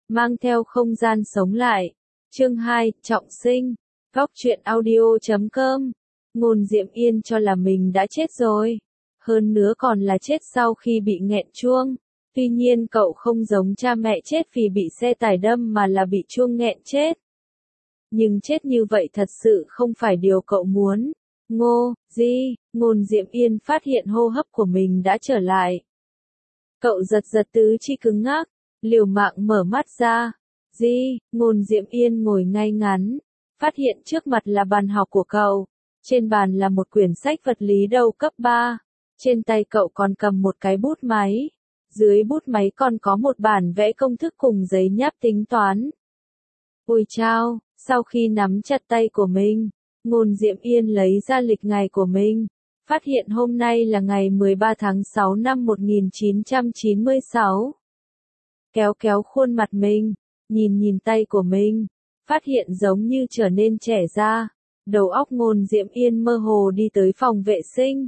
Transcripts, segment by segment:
mang theo không gian sống lại. Chương 2, trọng sinh. Góc truyện audio.com. Ngôn Diệm Yên cho là mình đã chết rồi. Hơn nữa còn là chết sau khi bị nghẹn chuông. Tuy nhiên cậu không giống cha mẹ chết vì bị xe tải đâm mà là bị chuông nghẹn chết. Nhưng chết như vậy thật sự không phải điều cậu muốn. Ngôn Diệm Yên phát hiện hô hấp của mình đã trở lại. Cậu giật tứ chi cứng ngắc, liều mạng mở mắt ra. Ngôn Diệm Yên ngồi ngay ngắn, phát hiện trước mặt là bàn học của cậu. Trên bàn là một quyển sách vật lý đầu cấp 3. Trên tay cậu còn cầm một cái bút máy. Dưới bút máy còn có một bản vẽ công thức cùng giấy nháp tính toán. Ôi chao, sau khi nắm chặt tay của mình, Ngôn Diệm Yên lấy ra lịch ngày của mình. Phát hiện hôm nay là ngày 13 tháng 6 năm 1996. Kéo khuôn mặt mình, nhìn tay của mình, phát hiện giống như trở nên trẻ ra. Đầu óc Ngôn Diệm Yên mơ hồ đi tới phòng vệ sinh.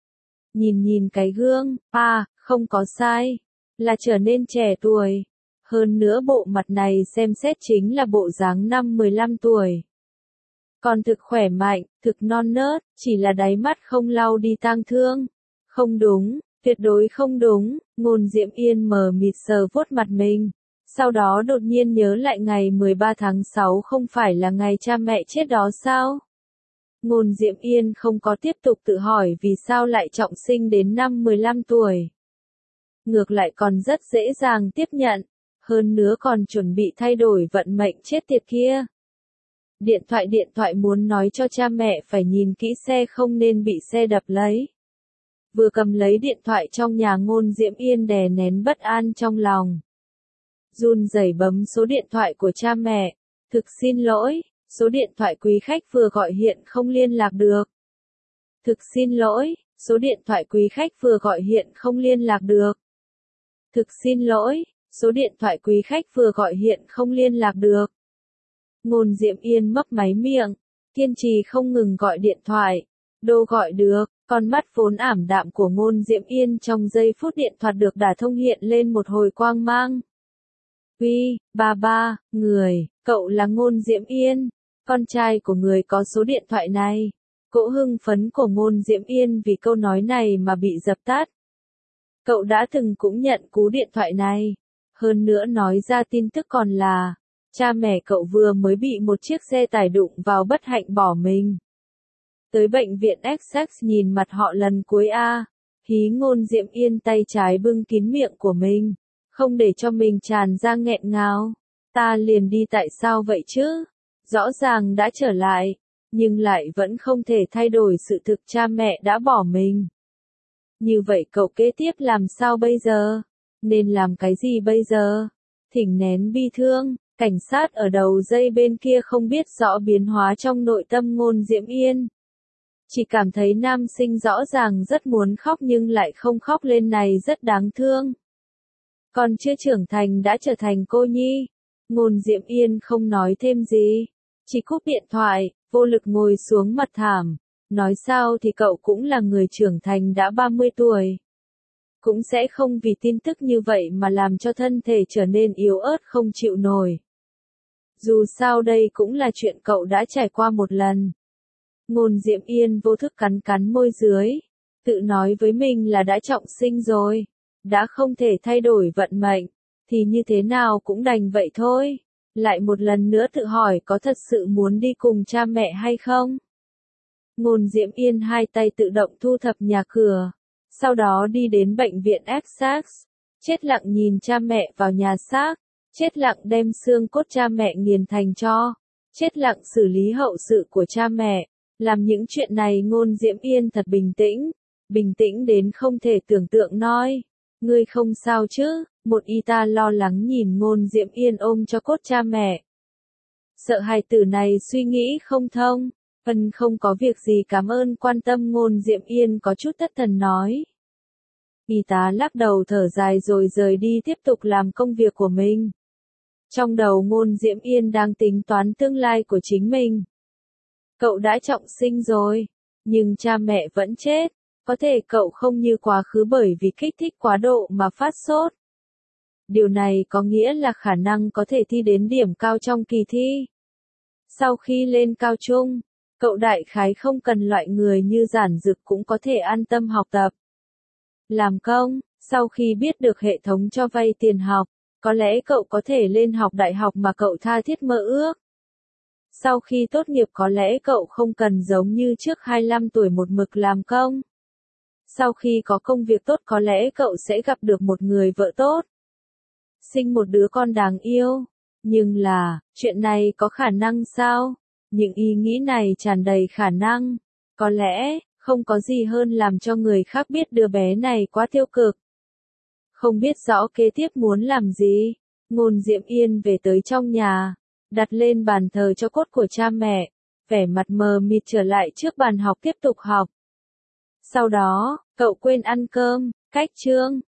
Nhìn cái gương, không có sai, là trở nên trẻ tuổi. Hơn nữa bộ mặt này xem xét chính là bộ dáng năm 15 tuổi. Còn thực khỏe mạnh, thực non nớt, chỉ là đáy mắt không lau đi tang thương. Không đúng, tuyệt đối không đúng. Ngôn Diệm Yên mờ mịt sờ vuốt mặt mình. Sau đó đột nhiên nhớ lại ngày 13 tháng 6 không phải là ngày cha mẹ chết đó sao? Ngôn Diệm Yên không có tiếp tục tự hỏi vì sao lại trọng sinh đến năm 15 tuổi. Ngược lại còn rất dễ dàng tiếp nhận, hơn nữa còn chuẩn bị thay đổi vận mệnh chết tiệt kia. Điện thoại muốn nói cho cha mẹ phải nhìn kỹ xe không nên bị xe đập lấy. Vừa cầm lấy điện thoại trong nhà Ngôn Diệm Yên đè nén bất an trong lòng. Run rẩy bấm số điện thoại của cha mẹ. Thực xin lỗi, số điện thoại quý khách vừa gọi hiện không liên lạc được. Thực xin lỗi, số điện thoại quý khách vừa gọi hiện không liên lạc được. Thực xin lỗi, số điện thoại quý khách vừa gọi hiện không liên lạc được. Ngôn Diệm Yên mấp máy miệng, kiên trì không ngừng gọi điện thoại. Đô gọi được, con mắt vốn ảm đạm của Ngôn Diệm Yên trong giây phút điện thoại được đả thông hiện lên một hồi quang mang. Uy, ba, người, cậu là Ngôn Diệm Yên, con trai của người có số điện thoại này. Cỗ hưng phấn của Ngôn Diệm Yên vì câu nói này mà bị dập tắt. Cậu đã từng cũng nhận cú điện thoại này. Hơn nữa nói ra tin tức còn là, cha mẹ cậu vừa mới bị một chiếc xe tải đụng vào bất hạnh bỏ mình. Tới bệnh viện Essex nhìn mặt họ lần cuối hí Ngôn Diệm Yên tay trái bưng kín miệng của mình, không để cho mình tràn ra nghẹn ngào. Ta liền đi tại sao vậy chứ? Rõ ràng đã trở lại, nhưng lại vẫn không thể thay đổi sự thực cha mẹ đã bỏ mình. Như vậy cậu kế tiếp làm sao bây giờ? Nên làm cái gì bây giờ? Thỉnh nén bi thương, cảnh sát ở đầu dây bên kia không biết rõ biến hóa trong nội tâm Ngôn Diệm Yên. Chỉ cảm thấy nam sinh rõ ràng rất muốn khóc nhưng lại không khóc lên này rất đáng thương. Còn chưa trưởng thành đã trở thành cô nhi. Ngôn Diệm Yên không nói thêm gì, chỉ cúp điện thoại, vô lực ngồi xuống mặt thảm. Nói sao thì cậu cũng là người trưởng thành đã 30 tuổi. Cũng sẽ không vì tin tức như vậy mà làm cho thân thể trở nên yếu ớt không chịu nổi. Dù sao đây cũng là chuyện cậu đã trải qua một lần. Ngôn Diệm Yên vô thức cắn môi dưới, tự nói với mình là đã trọng sinh rồi, đã không thể thay đổi vận mệnh, thì như thế nào cũng đành vậy thôi. Lại một lần nữa tự hỏi có thật sự muốn đi cùng cha mẹ hay không? Ngôn Diệm Yên hai tay tự động thu thập nhà cửa, sau đó đi đến bệnh viện Essex, chết lặng nhìn cha mẹ vào nhà xác, chết lặng đem xương cốt cha mẹ nghiền thành tro, chết lặng xử lý hậu sự của cha mẹ. Làm những chuyện này Ngôn Diệm Yên thật bình tĩnh đến không thể tưởng tượng nói. Ngươi không sao chứ? Một y tá lo lắng nhìn Ngôn Diệm Yên ôm cho cốt cha mẹ. Sợ hài tử này suy nghĩ không thông. Không có việc gì cảm ơn quan tâm Ngôn Diệm Yên có chút thất thần nói. Y tá lắc đầu thở dài rồi rời đi tiếp tục làm công việc của mình. Trong đầu Ngôn Diệm Yên đang tính toán tương lai của chính mình. Cậu đã trọng sinh rồi, nhưng cha mẹ vẫn chết. Có thể cậu không như quá khứ bởi vì kích thích quá độ mà phát sốt. Điều này có nghĩa là khả năng có thể thi đến điểm cao trong kỳ thi. Sau khi lên cao trung, cậu đại khái không cần loại người như Giản Dực cũng có thể an tâm học tập. Làm công, sau khi biết được hệ thống cho vay tiền học, có lẽ cậu có thể lên học đại học mà cậu tha thiết mơ ước. Sau khi tốt nghiệp có lẽ cậu không cần giống như trước 25 tuổi một mực làm công. Sau khi có công việc tốt có lẽ cậu sẽ gặp được một người vợ tốt. Sinh một đứa con đáng yêu. Nhưng là, chuyện này có khả năng sao? Những ý nghĩ này tràn đầy khả năng. Có lẽ, không có gì hơn làm cho người khác biết đứa bé này quá tiêu cực. Không biết rõ kế tiếp muốn làm gì. Ngôn Diệm Yên về tới trong nhà, đặt lên bàn thờ cho cốt của cha mẹ, vẻ mặt mờ mịt trở lại trước bàn học tiếp tục học. Sau đó, cậu quên ăn cơm, cách chương.